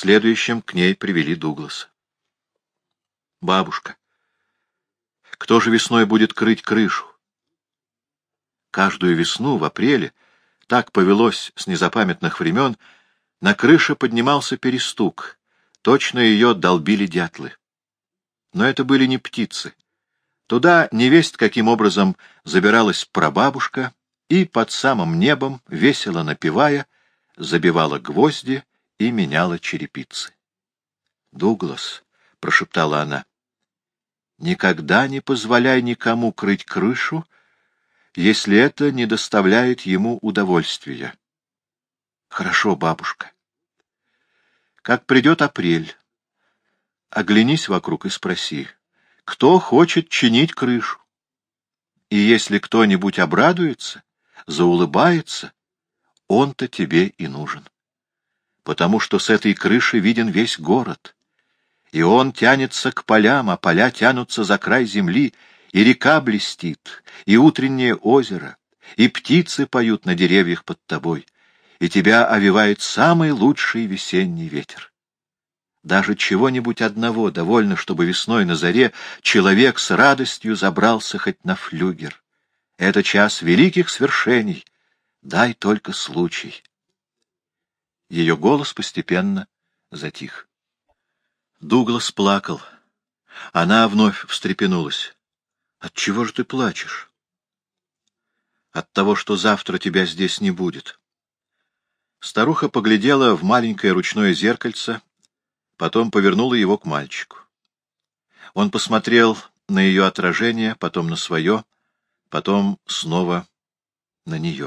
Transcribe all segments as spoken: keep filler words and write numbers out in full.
следующим к ней привели Дугласа. «Бабушка, кто же весной будет крыть крышу?» Каждую весну, в апреле, так повелось с незапамятных времен, на крыше поднимался перестук, точно ее долбили дятлы. Но это были не птицы. Туда невесть каким образом забиралась прабабушка и под самым небом, весело напевая, забивала гвозди и меняла черепицы. «Дуглас», — прошептала она, — «никогда не позволяй никому крыть крышу, если это не доставляет ему удовольствия». «Хорошо, бабушка». «Как придет апрель, оглянись вокруг и спроси, кто хочет чинить крышу? И если кто-нибудь обрадуется, заулыбается, он-то тебе и нужен. Потому что с этой крыши виден весь город, и он тянется к полям, а поля тянутся за край земли, и река блестит, и утреннее озеро, и птицы поют на деревьях под тобой, и тебя овевает самый лучший весенний ветер. Даже чего-нибудь одного довольно, чтобы весной на заре человек с радостью забрался хоть на флюгер. Это час великих свершений. Дай только случай. Ее голос постепенно затих. Дуглас плакал. Она вновь встрепенулась. «Отчего же ты плачешь?» «От того, что завтра тебя здесь не будет». Старуха поглядела в маленькое ручное зеркальце, потом повернула его к мальчику. Он посмотрел на ее отражение, потом на свое, потом снова на нее.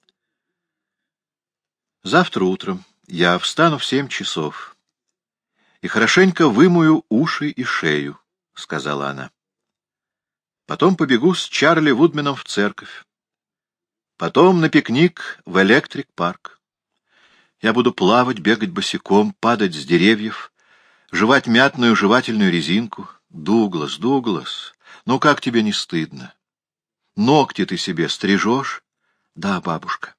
«Завтра утром я встану в семь часов и хорошенько вымою уши и шею», — сказала она. «Потом побегу с Чарли Вудменом в церковь. Потом на пикник в Электрик-парк. Я буду плавать, бегать босиком, падать с деревьев, жевать мятную жевательную резинку. Дуглас, Дуглас, ну как тебе не стыдно? Ногти ты себе стрижешь?» «Да, бабушка».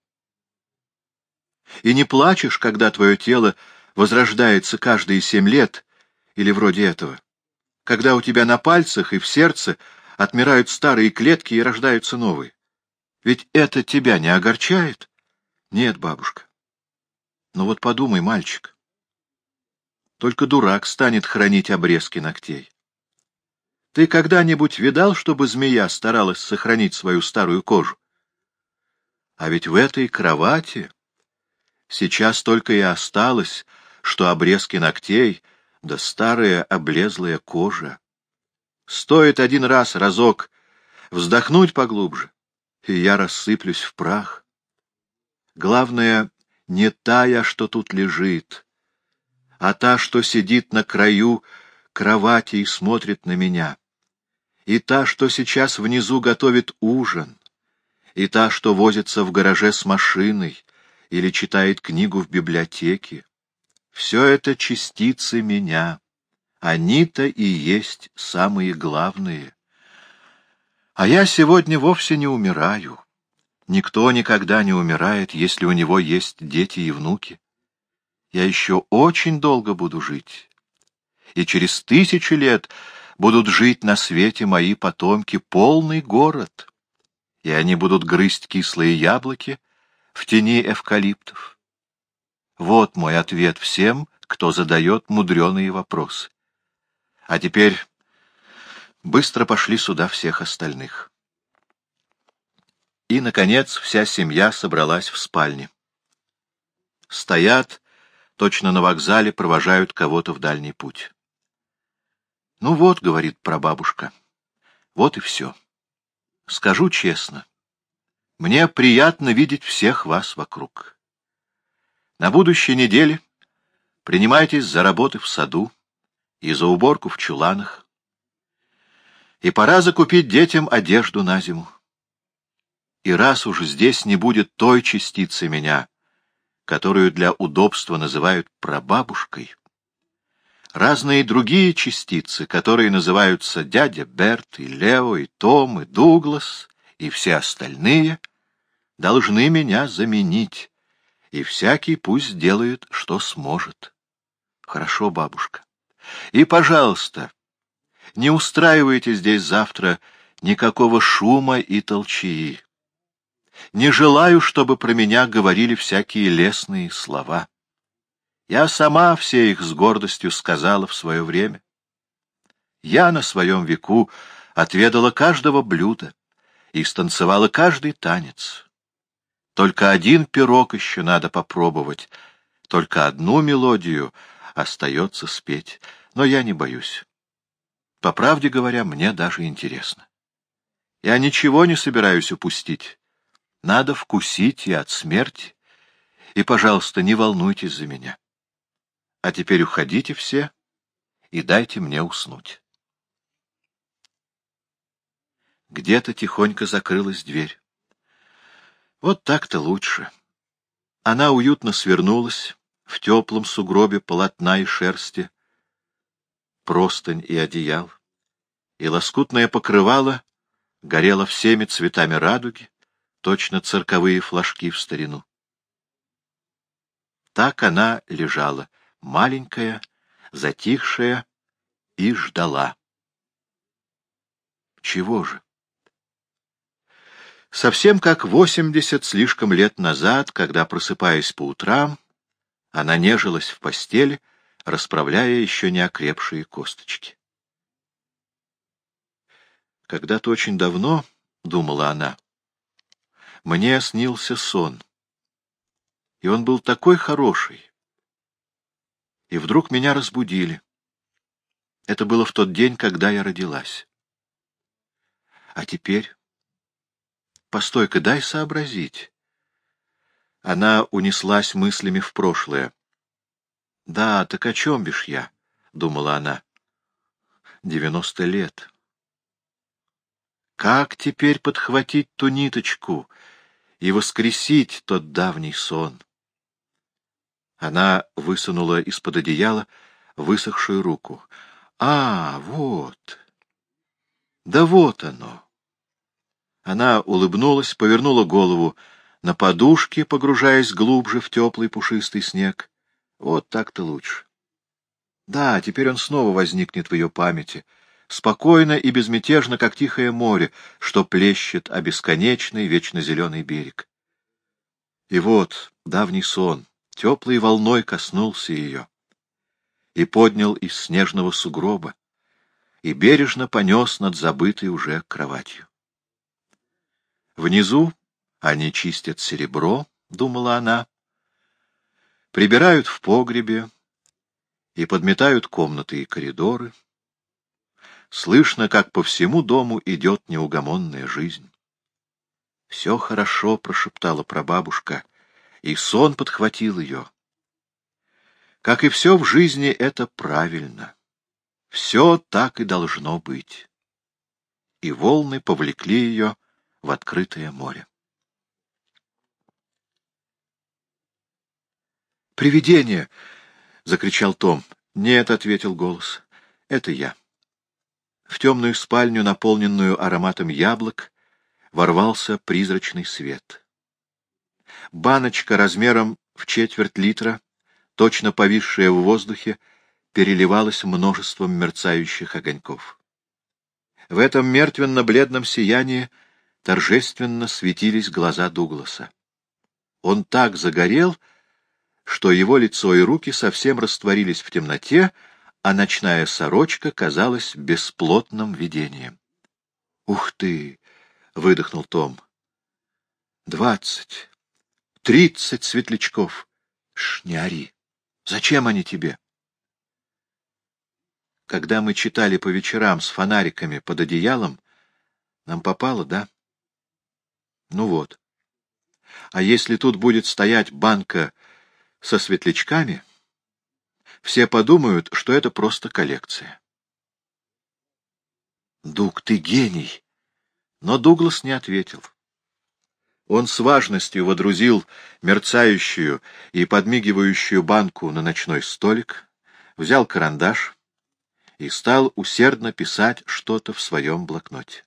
«И не плачешь, когда твое тело возрождается каждые семь лет, или вроде этого, когда у тебя на пальцах и в сердце отмирают старые клетки и рождаются новые? Ведь это тебя не огорчает?» «Нет, бабушка». «Ну вот подумай, мальчик. Только дурак станет хранить обрезки ногтей. Ты когда-нибудь видал, чтобы змея старалась сохранить свою старую кожу? А ведь в этой кровати сейчас только и осталось, что обрезки ногтей да старая облезлая кожа. Стоит один раз, разок, вздохнуть поглубже, и я рассыплюсь в прах. Главное, не та я, что тут лежит, а та, что сидит на краю кровати и смотрит на меня, и та, что сейчас внизу готовит ужин, и та, что возится в гараже с машиной или читает книгу в библиотеке. Все это частицы меня. Они-то и есть самые главные. А я сегодня вовсе не умираю. Никто никогда не умирает, если у него есть дети и внуки. Я еще очень долго буду жить. И через тысячи лет будут жить на свете мои потомки, полный город. И они будут грызть кислые яблоки в тени эвкалиптов. Вот мой ответ всем, кто задает мудреные вопросы. А теперь быстро пошли сюда всех остальных. И, наконец, вся семья собралась в спальне. Стоят, точно на вокзале, провожают кого-то в дальний путь. «Ну вот», — говорит прабабушка, — «вот и все. Скажу честно, мне приятно видеть всех вас вокруг. На будущей неделе принимайтесь за работы в саду и за уборку в чуланах. И пора закупить детям одежду на зиму. И раз уж здесь не будет той частицы меня, которую для удобства называют прабабушкой, разные другие частицы, которые называются дядя Берт, и Лео, и Том, и Дуглас, и все остальные, должны меня заменить, и всякий пусть делает, что сможет. Хорошо, бабушка. И, пожалуйста, не устраивайте здесь завтра никакого шума и толчии. Не желаю, чтобы про меня говорили всякие лестные слова. Я сама все их с гордостью сказала в свое время. Я на своем веку отведала каждого блюда и станцевала каждый танец. Только один пирог еще надо попробовать, только одну мелодию остается спеть, но я не боюсь. По правде говоря, мне даже интересно. Я ничего не собираюсь упустить. Надо вкусить и от смерти. И, пожалуйста, не волнуйтесь за меня. А теперь уходите все и дайте мне уснуть. Где-то тихонько закрылась дверь. Вот так-то лучше. Она уютно свернулась в теплом сугробе полотна и шерсти, простынь и одеял, и лоскутное покрывало горело всеми цветами радуги, точно цирковые флажки в старину. Так она лежала, маленькая, затихшая, и ждала. Чего же? Совсем как восемьдесят слишком лет назад, когда, просыпаясь по утрам, она нежилась в постели, расправляя еще не окрепшие косточки. Когда-то очень давно, — думала она, — мне снился сон, и он был такой хороший. И вдруг меня разбудили. Это было в тот день, когда я родилась. А теперь... Постой-ка, дай сообразить. Она унеслась мыслями в прошлое. Да, так о чем бишь я? — думала она. Девяносто лет. Как теперь подхватить ту ниточку и воскресить тот давний сон? Она высунула из-под одеяла высохшую руку. А, вот. Да вот оно. Она улыбнулась, повернула голову на подушке, погружаясь глубже в теплый пушистый снег. Вот так-то лучше. Да, теперь он снова возникнет в ее памяти, спокойно и безмятежно, как тихое море, что плещет о бесконечный, вечно зеленый берег. И вот давний сон теплой волной коснулся ее и поднял из снежного сугроба, и бережно понес над забытой уже кроватью. Внизу они чистят серебро, — думала она, — прибирают в погребе и подметают комнаты и коридоры. Слышно, как по всему дому идет неугомонная жизнь. «Все хорошо», — прошептала прабабушка, и сон подхватил ее. Как и все в жизни, это правильно. Все так и должно быть. И волны повлекли ее в открытое море. «Привидение!» — закричал Том. «Нет», — ответил голос, — «это я». В темную спальню, наполненную ароматом яблок, ворвался призрачный свет. Баночка размером в четверть литра, точно повисшая в воздухе, переливалась множеством мерцающих огоньков. В этом мертвенно-бледном сиянии торжественно светились глаза Дугласа. Он так загорел, что его лицо и руки совсем растворились в темноте, а ночная сорочка казалась бесплотным видением. «Ух ты!» — выдохнул Том. «Двадцать, тридцать светлячков! Ш, не ори! Зачем они тебе?» Когда мы читали по вечерам с фонариками под одеялом, нам попало, да? Ну вот. А если тут будет стоять банка со светлячками, все подумают, что это просто коллекция. «Дуг, ты гений!» Но Дуглас не ответил. Он с важностью водрузил мерцающую и подмигивающую банку на ночной столик, взял карандаш и стал усердно писать что-то в своем блокноте.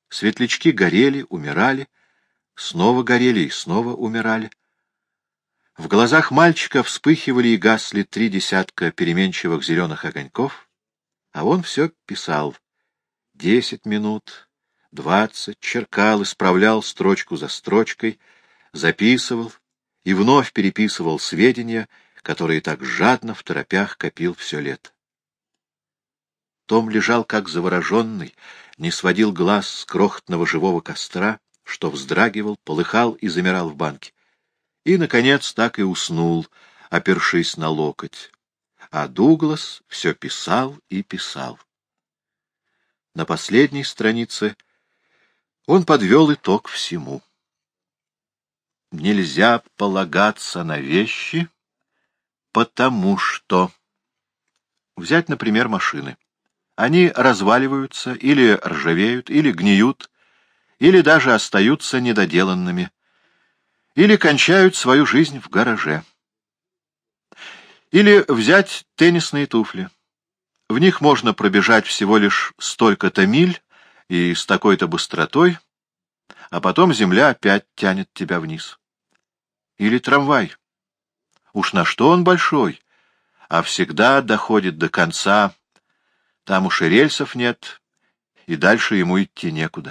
Светлячки горели, умирали, снова горели и снова умирали. В глазах мальчика вспыхивали и гасли три десятка переменчивых зеленых огоньков, а он все писал. Десять минут, двадцать, черкал, исправлял строчку за строчкой, записывал и вновь переписывал сведения, которые так жадно в торопях копил все лето. Том лежал как завороженный, не сводил глаз с крохотного живого костра, что вздрагивал, полыхал и замирал в банке. И, наконец, так и уснул, опершись на локоть. А Дуглас все писал и писал. На последней странице он подвел итог всему. Нельзя полагаться на вещи, потому что... Взять, например, машины. Они разваливаются, или ржавеют, или гниют, или даже остаются недоделанными, или кончают свою жизнь в гараже. Или взять теннисные туфли. В них можно пробежать всего лишь столько-то миль и с такой-то быстротой, а потом земля опять тянет тебя вниз. Или трамвай. Уж на что он большой, а всегда доходит до конца. Там уж и рельсов нет, и дальше ему идти некуда.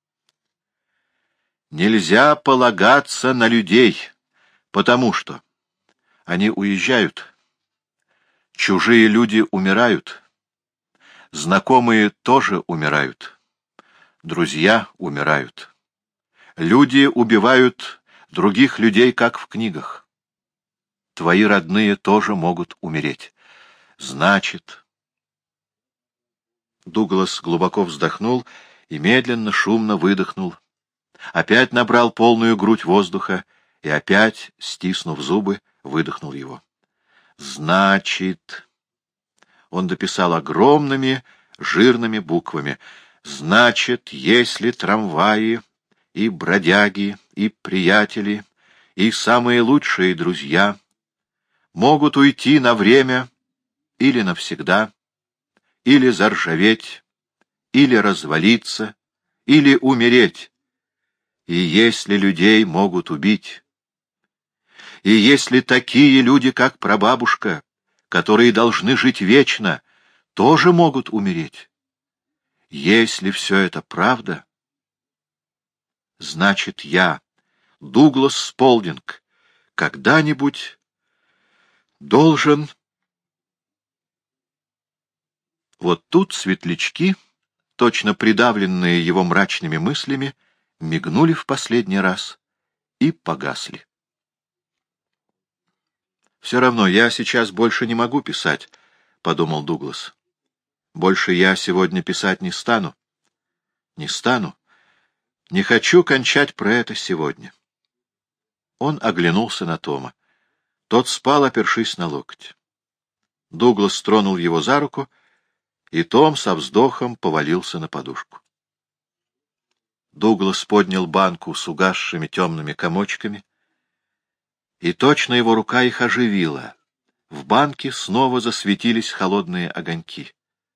Нельзя полагаться на людей, потому что они уезжают. Чужие люди умирают. Знакомые тоже умирают. Друзья умирают. Люди убивают других людей, как в книгах. Твои родные тоже могут умереть. Значит... Дуглас глубоко вздохнул и медленно, шумно выдохнул. Опять набрал полную грудь воздуха и опять, стиснув зубы, выдохнул его. Значит... Он дописал огромными, жирными буквами. Значит, если трамваи и бродяги, и приятели, и самые лучшие друзья могут уйти на время или навсегда, или заржаветь, или развалиться, или умереть, и если людей могут убить, и если такие люди, как прабабушка, которые должны жить вечно, тоже могут умереть, если все это правда, значит, я, Дуглас Сполдинг, когда-нибудь должен... Вот тут светлячки, точно придавленные его мрачными мыслями, мигнули в последний раз и погасли. «Все равно я сейчас больше не могу писать», — подумал Дуглас. «Больше я сегодня писать не стану. Не стану. Не хочу кончать про это сегодня». Он оглянулся на Тома. Тот спал, опершись на локоть. Дуглас тронул его за руку, и Том со вздохом повалился на подушку. Дуглас поднял банку с угасшими темными комочками, и точно его рука их оживила. В банке снова засветились холодные огоньки.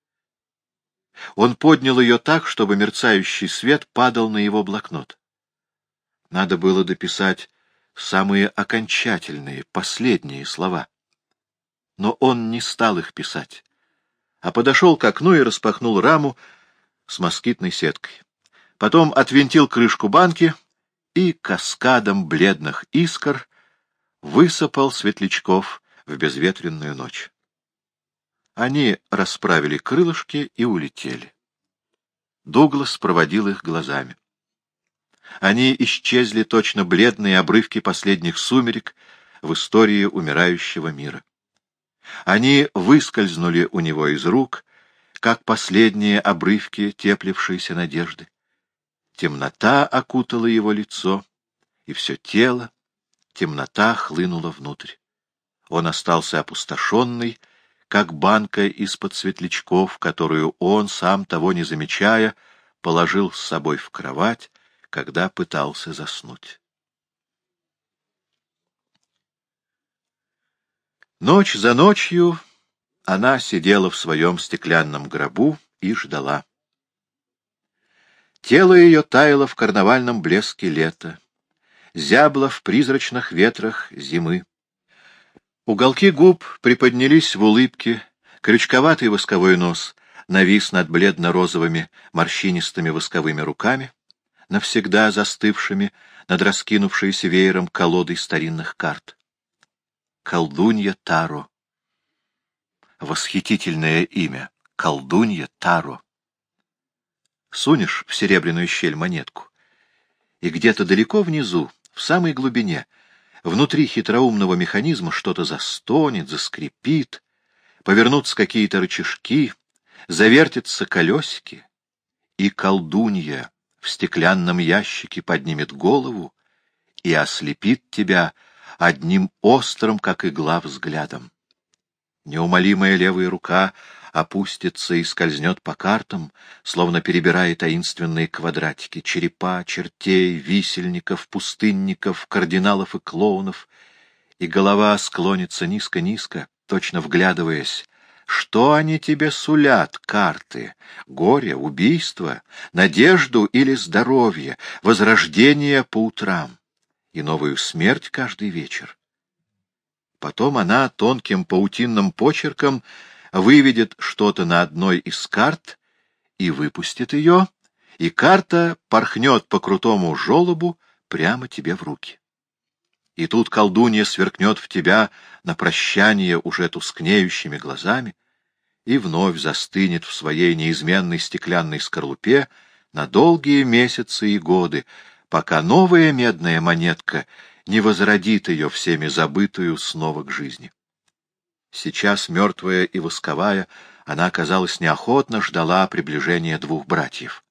Он поднял ее так, чтобы мерцающий свет падал на его блокнот. Надо было дописать самые окончательные, последние слова. Но он не стал их писать, а подошел к окну и распахнул раму с москитной сеткой. Потом отвинтил крышку банки и каскадом бледных искр высыпал светлячков в безветренную ночь. Они расправили крылышки и улетели. Дуглас проводил их глазами. Они исчезли точно бледные обрывки последних сумерек в истории умирающего мира. Они выскользнули у него из рук, как последние обрывки теплившейся надежды. Темнота окутала его лицо, и все тело, темнота хлынула внутрь. Он остался опустошенный, как банка из-под светлячков, которую он, сам того не замечая, положил с собой в кровать, когда пытался заснуть. Ночь за ночью она сидела в своем стеклянном гробу и ждала. Тело ее таяло в карнавальном блеске лета, зябло в призрачных ветрах зимы. Уголки губ приподнялись в улыбке, крючковатый восковой нос навис над бледно-розовыми морщинистыми восковыми руками, навсегда застывшими над раскинувшейся веером колодой старинных карт. Колдунья Таро. Восхитительное имя. Колдунья Таро. Сунешь в серебряную щель монетку, и где-то далеко внизу, в самой глубине, внутри хитроумного механизма что-то застонет, заскрипит, повернутся какие-то рычажки, завертятся колесики, и колдунья в стеклянном ящике поднимет голову и ослепит тебя одним острым, как игла, взглядом. Неумолимая левая рука опустится и скользнет по картам, словно перебирая таинственные квадратики, черепа, чертей, висельников, пустынников, кардиналов и клоунов, и голова склонится низко-низко, точно вглядываясь. Что они тебе сулят, карты? Горе, убийство, надежду или здоровье, возрождение по утрам и новую смерть каждый вечер? Потом она тонким паутинным почерком выведет что-то на одной из карт и выпустит ее, и карта порхнет по крутому желобу прямо тебе в руки. И тут колдунья сверкнет в тебя на прощание уже тускнеющими глазами и вновь застынет в своей неизменной стеклянной скорлупе на долгие месяцы и годы, пока новая медная монетка не возродит ее всеми забытую снова к жизни. Сейчас, мертвая и восковая, она, казалось, неохотно ждала приближения двух братьев.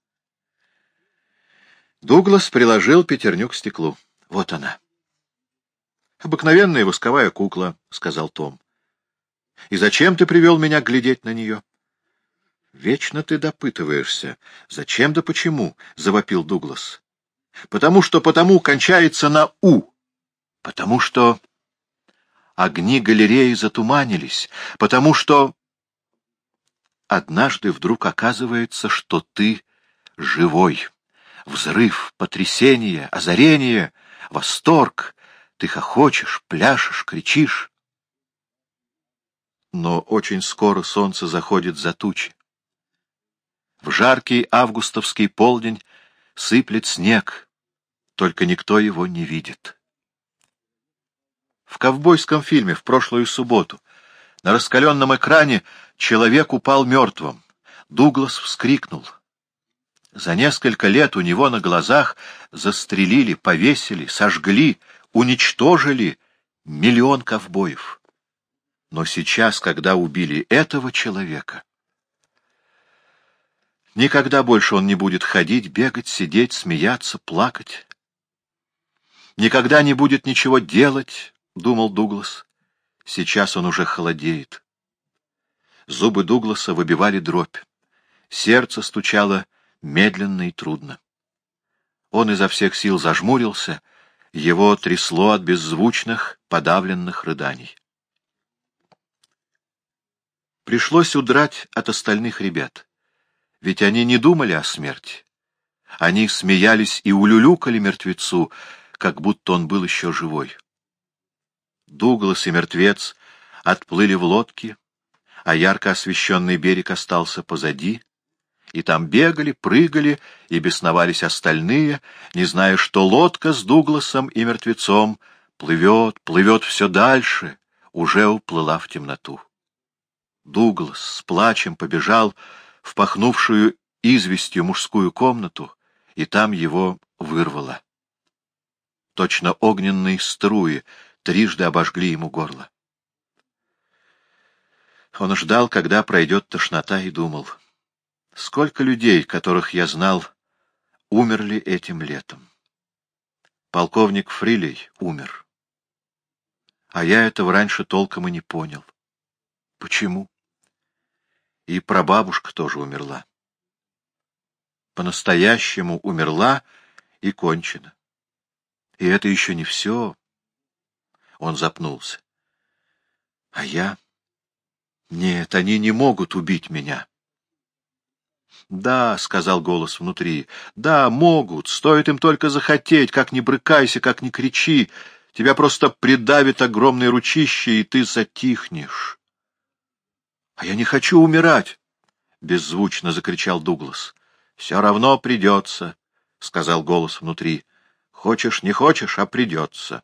Дуглас приложил пятерню к стеклу. Вот она. «Обыкновенная восковая кукла», — сказал Том. «И зачем ты привел меня глядеть на нее?» «Вечно ты допытываешься. Зачем да почему?» — завопил Дуглас. «Потому что потому кончается на «у». Потому что огни галереи затуманились. Потому что однажды вдруг оказывается, что ты живой. Взрыв, потрясение, озарение, восторг. Ты хохочешь, пляшешь, кричишь. Но очень скоро солнце заходит за тучи. В жаркий августовский полдень сыплет снег, только никто его не видит. В ковбойском фильме в прошлую субботу на раскаленном экране человек упал мертвым. Дуглас вскрикнул. За несколько лет у него на глазах застрелили, повесили, сожгли, уничтожили миллион ковбоев. Но сейчас, когда убили этого человека, никогда больше он не будет ходить, бегать, сидеть, смеяться, плакать. Никогда не будет ничего делать, — думал Дуглас. Сейчас он уже холодеет. Зубы Дугласа выбивали дробь. Сердце стучало медленно и трудно. Он изо всех сил зажмурился, его трясло от беззвучных, подавленных рыданий. Пришлось удрать от остальных ребят, ведь они не думали о смерти. Они смеялись и улюлюкали мертвецу, как будто он был еще живой. Дуглас и мертвец отплыли в лодке, а ярко освещенный берег остался позади, и там бегали, прыгали и бесновались остальные, не зная, что лодка с Дугласом и мертвецом плывет, плывет все дальше, уже уплыла в темноту. Дуглас с плачем побежал в пахнувшую известью мужскую комнату, и там его вырвало. Точно огненные струи трижды обожгли ему горло. Он ждал, когда пройдет тошнота, и думал: сколько людей, которых я знал, умерли этим летом. Полковник Фрилей умер. А я этого раньше толком и не понял. Почему? И прабабушка тоже умерла. По-настоящему умерла и кончена. И это еще не все. Он запнулся. А я? Нет, они не могут убить меня. «Да», — сказал голос внутри, — «да, могут, стоит им только захотеть, как ни брыкайся, как ни кричи, Тебя просто придавит огромное ручище, и ты затихнешь. — А я не хочу умирать! — беззвучно закричал Дуглас. — Все равно придется, — сказал голос внутри. — Хочешь, не хочешь, а придется.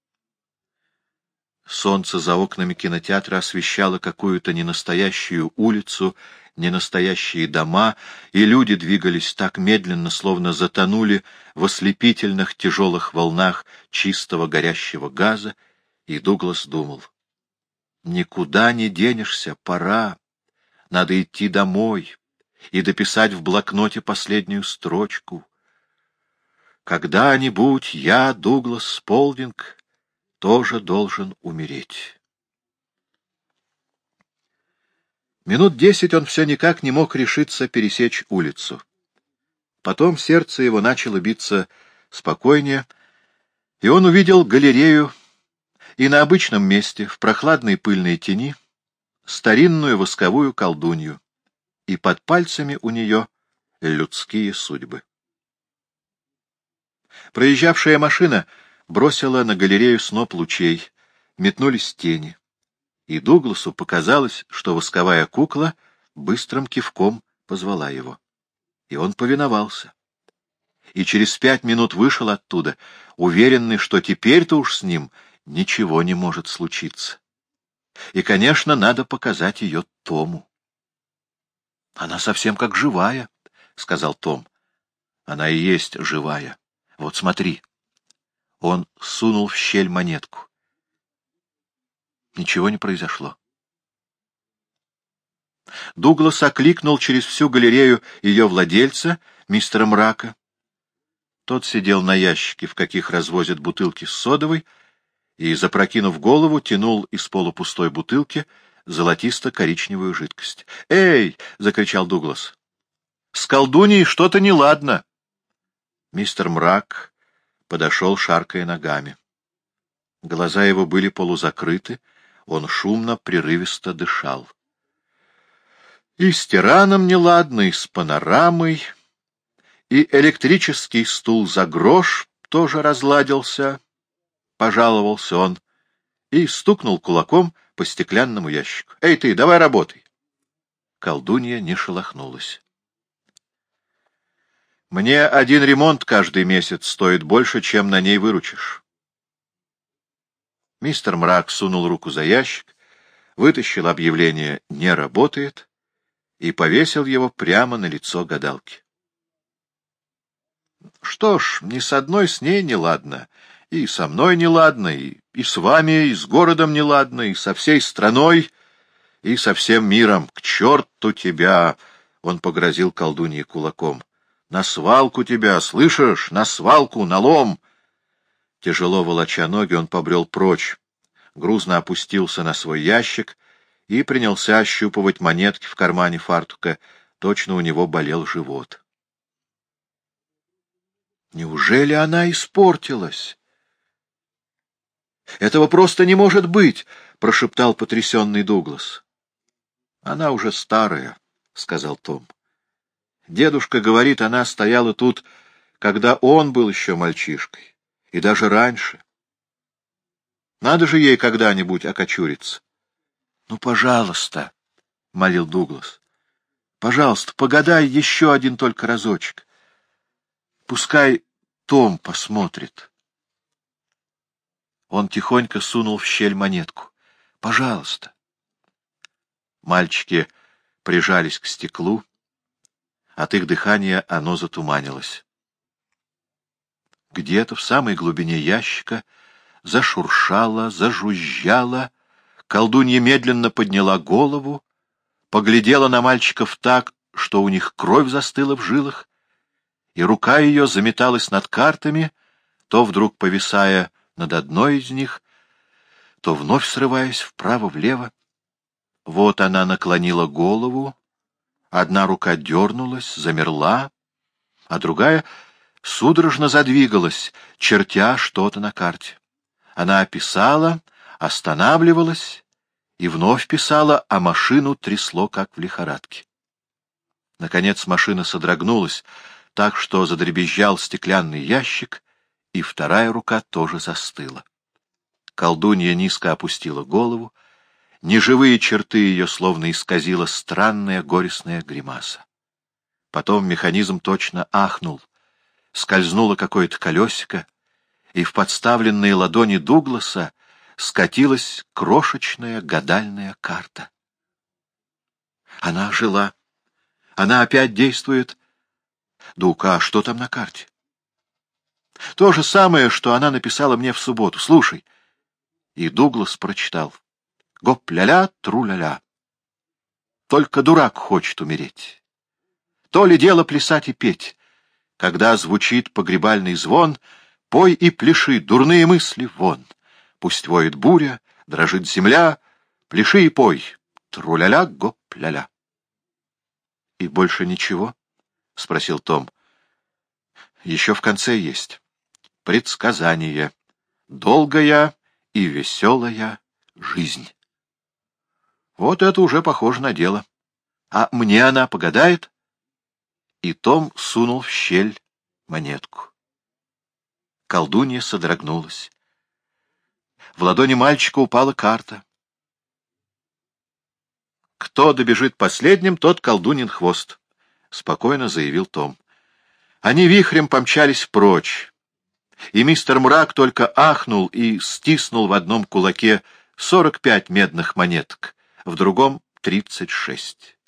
Солнце за окнами кинотеатра освещало какую-то ненастоящую улицу, ненастоящие дома, и люди двигались так медленно, словно затонули в ослепительных тяжелых волнах чистого горящего газа, и Дуглас думал: «Никуда не денешься, пора, надо идти домой и дописать в блокноте последнюю строчку. Когда-нибудь я, Дуглас Сполдинг, тоже должен умереть». Минут десять он все никак не мог решиться пересечь улицу. Потом сердце его начало биться спокойнее, и он увидел галерею, и на обычном месте, в прохладной пыльной тени, старинную восковую колдунью, и под пальцами у нее людские судьбы. Проезжавшая машина бросила на галерею сноп лучей, метнулись тени, и Дугласу показалось, что восковая кукла быстрым кивком позвала его. И он повиновался. И через пять минут вышел оттуда, уверенный, что теперь-то уж с ним ничего не может случиться. И, конечно, надо показать ее Тому. — Она совсем как живая, — сказал Том. — Она и есть живая. Вот смотри. Он сунул в щель монетку. Ничего не произошло. Дуглас окликнул через всю галерею ее владельца, мистера Мрака. Тот сидел на ящике, в каких развозят бутылки с содовой, и, запрокинув голову, тянул из полупустой бутылки золотисто-коричневую жидкость. «Эй!» — закричал Дуглас. «С колдуньей что-то неладно!» Мистер Мрак подошел, шаркая ногами. Глаза его были полузакрыты, он шумно, прерывисто дышал. И с тираном неладно, и с панорамой, и электрический стул за грош тоже разладился, — пожаловался он и стукнул кулаком по стеклянному ящику. — Эй ты, давай работай! Колдунья не шелохнулась. — Мне один ремонт каждый месяц стоит больше, чем на ней выручишь. Мистер Мрак сунул руку за ящик, вытащил объявление «Не работает» и повесил его прямо на лицо гадалки. Что ж, ни с одной с ней неладно, и со мной неладно, и, и с вами, и с городом неладно, и со всей страной, и со всем миром. К черту тебя! — он погрозил колдунье кулаком. — На свалку тебя, слышишь? На свалку, на лом! Тяжело волоча ноги, он побрел прочь, грузно опустился на свой ящик и принялся ощупывать монетки в кармане фартука. Точно у него болел живот. Неужели она испортилась? — Этого просто не может быть! — прошептал потрясенный Дуглас. — Она уже старая, — сказал Том. Дедушка говорит, она стояла тут, когда он был еще мальчишкой, и даже раньше. Надо же ей когда-нибудь окочуриться. — Ну, пожалуйста, — молил Дуглас, — пожалуйста, погадай еще один только разочек. Пускай Том посмотрит. Он тихонько сунул в щель монетку. — Пожалуйста. Мальчики прижались к стеклу. От их дыхания оно затуманилось. Где-то в самой глубине ящика зашуршало, зажужжало. Колдунья медленно подняла голову, поглядела на мальчиков так, что у них кровь застыла в жилах, и рука ее заметалась над картами, то вдруг повисая над одной из них, то вновь срываясь вправо-влево. Вот она наклонила голову, одна рука дернулась, замерла, а другая судорожно задвигалась, чертя что-то на карте. Она писала, останавливалась и вновь писала, а машину трясло, как в лихорадке. Наконец машина содрогнулась, так что задребезжал стеклянный ящик, и вторая рука тоже застыла. Колдунья низко опустила голову, неживые черты ее словно исказила странная горестная гримаса. Потом механизм точно ахнул, скользнуло какое-то колесико, и в подставленные ладони Дугласа скатилась крошечная гадальная карта. Она жила. Она опять действует. Дука, а что там на карте? То же самое, что она написала мне в субботу. Слушай. И Дуглас прочитал. Гоп-ля-ля, тру-ля-ля. Только дурак хочет умереть. То ли дело плясать и петь. Когда звучит погребальный звон, пой и пляши, дурные мысли вон. Пусть воет буря, дрожит земля, пляши и пой. Тру-ля-ля, гоп-ля-ля. — И больше ничего? — спросил Том. — Еще в конце есть. Предсказание. Долгая и веселая жизнь. Вот это уже похоже на дело. А мне она погадает? И Том сунул в щель монетку. Колдунья содрогнулась. В ладони мальчика упала карта. «Кто добежит последним, тот колдунин хвост», — спокойно заявил Том. Они вихрем помчались прочь, и мистер Мрак только ахнул и стиснул в одном кулаке сорок пять медных монеток, в другом — тридцать шесть.